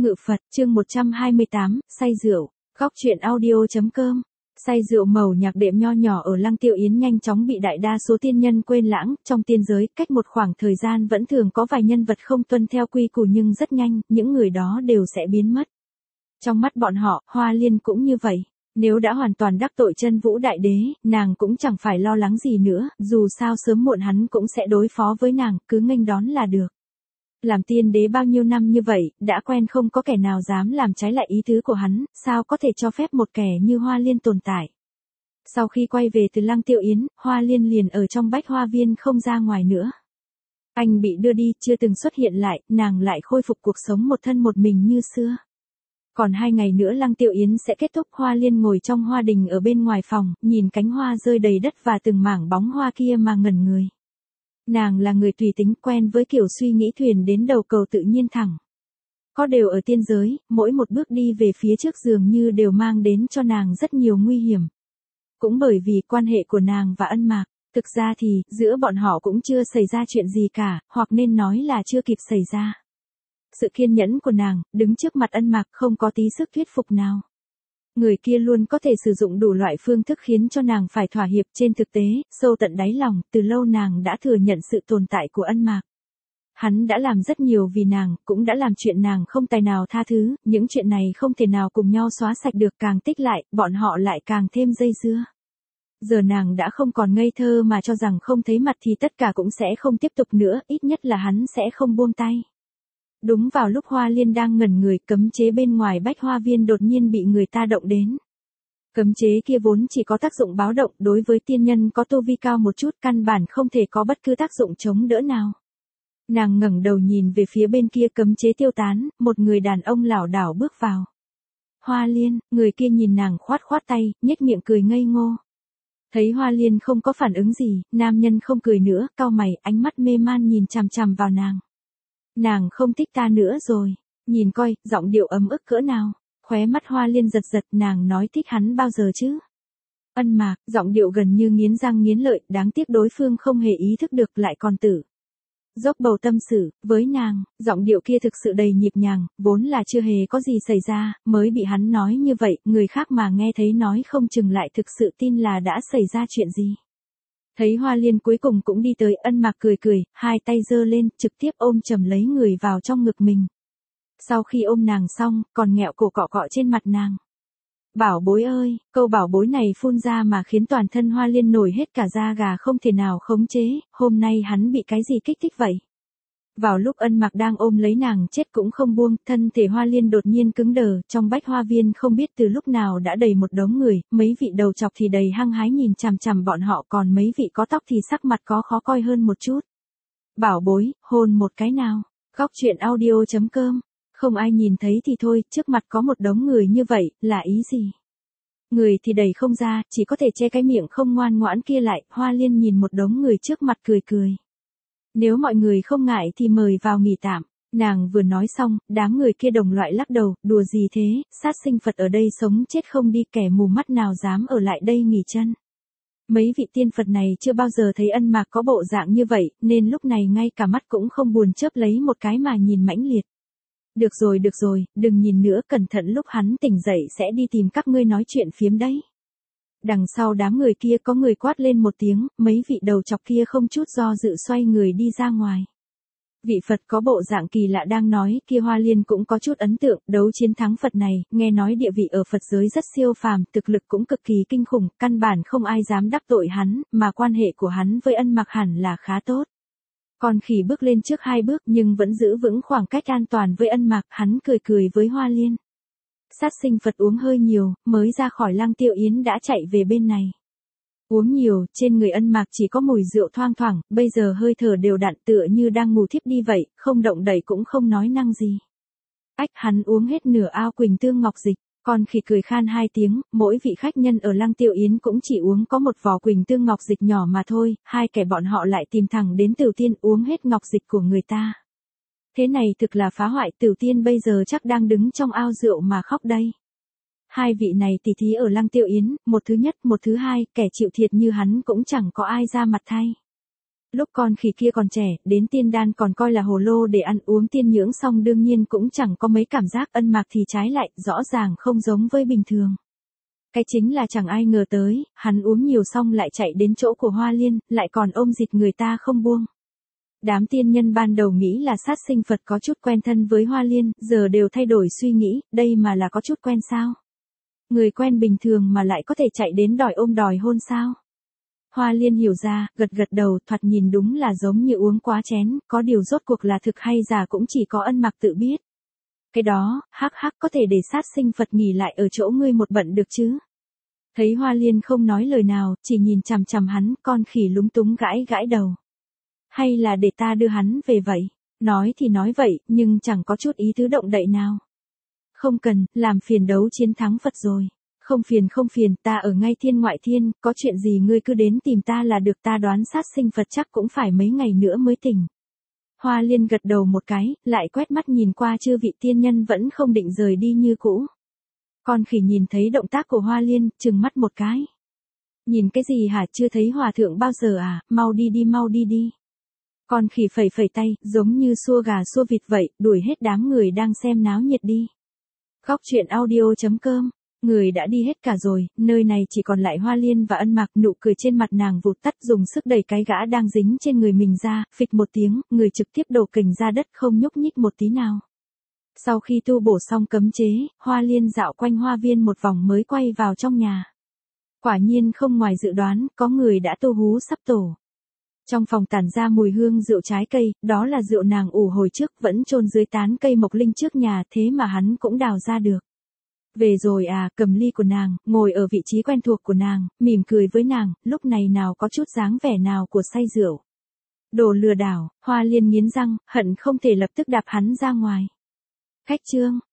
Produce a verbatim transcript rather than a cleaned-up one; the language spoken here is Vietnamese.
Ngự Phật, chương một trăm hai mươi tám, say rượu. Góc truyện audio.com. Say rượu màu nhạc đệm nho nhỏ ở Lăng Tiêu Yến nhanh chóng bị đại đa số tiên nhân quên lãng, trong tiên giới, cách một khoảng thời gian vẫn thường có vài nhân vật không tuân theo quy củ nhưng rất nhanh, những người đó đều sẽ biến mất. Trong mắt bọn họ, Hoa Liên cũng như vậy. Nếu đã hoàn toàn đắc tội Chân Vũ Đại Đế, nàng cũng chẳng phải lo lắng gì nữa, dù sao sớm muộn hắn cũng sẽ đối phó với nàng, cứ nghênh đón là được. Làm tiên đế bao nhiêu năm như vậy, đã quen không có kẻ nào dám làm trái lại ý tứ của hắn, sao có thể cho phép một kẻ như Hoa Liên tồn tại. Sau khi quay về từ Lăng Tiêu Yến, Hoa Liên liền ở trong Bách Hoa Viên không ra ngoài nữa. Anh bị đưa đi, chưa từng xuất hiện lại, nàng lại khôi phục cuộc sống một thân một mình như xưa. Còn hai ngày nữa Lăng Tiêu Yến sẽ kết thúc. Hoa Liên ngồi trong hoa đình ở bên ngoài phòng, nhìn cánh hoa rơi đầy đất và từng mảng bóng hoa kia mà ngẩn người. Nàng là người tùy tính, quen với kiểu suy nghĩ thuyền đến đầu cầu tự nhiên thẳng. Có đều ở tiên giới, mỗi một bước đi về phía trước dường như đều mang đến cho nàng rất nhiều nguy hiểm. Cũng bởi vì quan hệ của nàng và Ân Mạc, thực ra thì, giữa bọn họ cũng chưa xảy ra chuyện gì cả, hoặc nên nói là chưa kịp xảy ra. Sự kiên nhẫn của nàng, đứng trước mặt Ân Mạc không có tí sức thuyết phục nào. Người kia luôn có thể sử dụng đủ loại phương thức khiến cho nàng phải thỏa hiệp. Trên thực tế, sâu tận đáy lòng, từ lâu nàng đã thừa nhận sự tồn tại của Ân Mạc. Hắn đã làm rất nhiều vì nàng, cũng đã làm chuyện nàng không tài nào tha thứ, những chuyện này không thể nào cùng nhau xóa sạch được, càng tích lại, bọn họ lại càng thêm dây dưa. Giờ nàng đã không còn ngây thơ mà cho rằng không thấy mặt thì tất cả cũng sẽ không tiếp tục nữa, ít nhất là hắn sẽ không buông tay. Đúng vào lúc Hoa Liên đang ngẩn người, cấm chế bên ngoài Bách Hoa Viên đột nhiên bị người ta động đến. Cấm chế kia vốn chỉ có tác dụng báo động, đối với tiên nhân có tu vi cao một chút căn bản không thể có bất cứ tác dụng chống đỡ nào. Nàng ngẩng đầu nhìn về phía bên kia, cấm chế tiêu tán, một người đàn ông lảo đảo bước vào. Hoa Liên, người kia nhìn nàng khoát khoát tay, nhếch miệng cười ngây ngô. Thấy Hoa Liên không có phản ứng gì, nam nhân không cười nữa, cau mày, ánh mắt mê man nhìn chằm chằm vào nàng. Nàng không thích ta nữa rồi, nhìn coi, giọng điệu ấm ức cỡ nào. Khóe mắt Hoa Liên giật giật, nàng nói thích hắn bao giờ chứ? Ân Mạc, giọng điệu gần như nghiến răng nghiến lợi, đáng tiếc đối phương không hề ý thức được lại còn tử. Dốc bầu tâm sự, với nàng, giọng điệu kia thực sự đầy nhịp nhàng, vốn là chưa hề có gì xảy ra, mới bị hắn nói như vậy, người khác mà nghe thấy nói không chừng lại thực sự tin là đã xảy ra chuyện gì. Thấy Hoa Liên cuối cùng cũng đi tới, Ân Mạc cười cười, hai tay giơ lên, trực tiếp ôm chầm lấy người vào trong ngực mình. Sau khi ôm nàng xong, còn nghẹo cổ cọ cọ trên mặt nàng. Bảo bối ơi, câu bảo bối này phun ra mà khiến toàn thân Hoa Liên nổi hết cả da gà không thể nào khống chế, hôm nay hắn bị cái gì kích thích vậy? Vào lúc Ân Mạc đang ôm lấy nàng chết cũng không buông, thân thể Hoa Liên đột nhiên cứng đờ, trong Bách Hoa Viên không biết từ lúc nào đã đầy một đống người, mấy vị đầu chọc thì đầy hăng hái nhìn chằm chằm bọn họ, còn mấy vị có tóc thì sắc mặt có khó coi hơn một chút. Bảo bối, hôn một cái nào. Góc truyện audio.com. Không ai nhìn thấy thì thôi, trước mặt có một đống người như vậy, là ý gì? Người thì đầy không ra, chỉ có thể che cái miệng không ngoan ngoãn kia lại. Hoa Liên nhìn một đống người trước mặt cười cười. Nếu mọi người không ngại thì mời vào nghỉ tạm. Nàng vừa nói xong, đám người kia đồng loại lắc đầu, đùa gì thế, sát sinh Phật ở đây sống chết không đi, kẻ mù mắt nào dám ở lại đây nghỉ chân. Mấy vị tiên Phật này chưa bao giờ thấy Ân Mạc có bộ dạng như vậy, nên lúc này ngay cả mắt cũng không buồn chớp lấy một cái mà nhìn mãnh liệt. Được rồi được rồi, đừng nhìn nữa, cẩn thận lúc hắn tỉnh dậy sẽ đi tìm các ngươi nói chuyện phiếm đấy. Đằng sau đám người kia có người quát lên một tiếng, mấy vị đầu chọc kia không chút do dự xoay người đi ra ngoài. Vị Phật có bộ dạng kỳ lạ đang nói kia Hoa Liên cũng có chút ấn tượng, đấu chiến thắng Phật này, nghe nói địa vị ở Phật giới rất siêu phàm, thực lực cũng cực kỳ kinh khủng, căn bản không ai dám đắc tội hắn, mà quan hệ của hắn với Ân Mạc hẳn là khá tốt. Còn khỉ bước lên trước hai bước nhưng vẫn giữ vững khoảng cách an toàn với Ân Mạc, hắn cười cười với Hoa Liên. Sát sinh Phật uống hơi nhiều, mới ra khỏi Lăng Tiêu Yến đã chạy về bên này. Uống nhiều, trên người Ân Mạc chỉ có mùi rượu thoang thoảng, bây giờ hơi thở đều đặn tựa như đang ngủ thiếp đi vậy, không động đậy cũng không nói năng gì. Ách, hắn uống hết nửa ao Quỳnh Tương Ngọc Dịch, còn khỉ cười khan hai tiếng, mỗi vị khách nhân ở Lăng Tiêu Yến cũng chỉ uống có một vò Quỳnh Tương Ngọc Dịch nhỏ mà thôi, hai kẻ bọn họ lại tìm thẳng đến Tửu Tiên uống hết ngọc dịch của người ta. Thế này thực là phá hoại, Tửu Tiên bây giờ chắc đang đứng trong ao rượu mà khóc đây. Hai vị này tỉ thí ở Lăng Tiêu Yến, một thứ nhất, một thứ hai, kẻ chịu thiệt như hắn cũng chẳng có ai ra mặt thay. Lúc con khỉ kia còn trẻ, đến tiên đan còn coi là hồ lô để ăn uống tiên nhưỡng xong đương nhiên cũng chẳng có mấy cảm giác ân mạc thì trái lại, rõ ràng không giống với bình thường. Cái chính là chẳng ai ngờ tới, hắn uống nhiều xong lại chạy đến chỗ của Hoa Liên, lại còn ôm dịt người ta không buông. Đám tiên nhân ban đầu nghĩ là sát sinh Phật có chút quen thân với Hoa Liên, giờ đều thay đổi suy nghĩ, đây mà là có chút quen sao? Người quen bình thường mà lại có thể chạy đến đòi ôm đòi hôn sao? Hoa Liên hiểu ra, gật gật đầu, thoạt nhìn đúng là giống như uống quá chén, có điều rốt cuộc là thực hay giả cũng chỉ có ân mặc tự biết. Cái đó, hắc hắc có thể để sát sinh Phật nghỉ lại ở chỗ ngươi một bận được chứ? Thấy Hoa Liên không nói lời nào, chỉ nhìn chằm chằm hắn, con khỉ lúng túng gãi gãi đầu. Hay là để ta đưa hắn về vậy? Nói thì nói vậy, nhưng chẳng có chút ý tứ động đậy nào. Không cần, làm phiền đấu chiến thắng Phật rồi. Không phiền không phiền, ta ở ngay thiên ngoại thiên, có chuyện gì ngươi cứ đến tìm ta là được, ta đoán sát sinh Phật chắc cũng phải mấy ngày nữa mới tỉnh. Hoa Liên gật đầu một cái, lại quét mắt nhìn qua chư vị tiên nhân vẫn không định rời đi như cũ. Con khỉ nhìn thấy động tác của Hoa Liên, trừng mắt một cái. Nhìn cái gì hả, chưa thấy hòa thượng bao giờ à, mau đi đi mau đi đi. Con khỉ phẩy phẩy tay, giống như xua gà xua vịt vậy, đuổi hết đám người đang xem náo nhiệt đi. Góc truyện audio chấm com. Người đã đi hết cả rồi, nơi này chỉ còn lại Hoa Liên và Ân Mạc, nụ cười trên mặt nàng vụt tắt, dùng sức đẩy cái gã đang dính trên người mình ra, phịch một tiếng, người trực tiếp đổ kình ra đất không nhúc nhích một tí nào. Sau khi tu bổ xong cấm chế, Hoa Liên dạo quanh hoa viên một vòng mới quay vào trong nhà. Quả nhiên không ngoài dự đoán, có người đã tu hú sắp tổ. Trong phòng tản ra mùi hương rượu trái cây, đó là rượu nàng ủ hồi trước vẫn chôn dưới tán cây mộc linh trước nhà, thế mà hắn cũng đào ra được. Về rồi à, cầm ly của nàng, ngồi ở vị trí quen thuộc của nàng, mỉm cười với nàng, lúc này nào có chút dáng vẻ nào của say rượu. Đồ lừa đảo, Hoa Liên nghiến răng, hận không thể lập tức đạp hắn ra ngoài. Khách chương.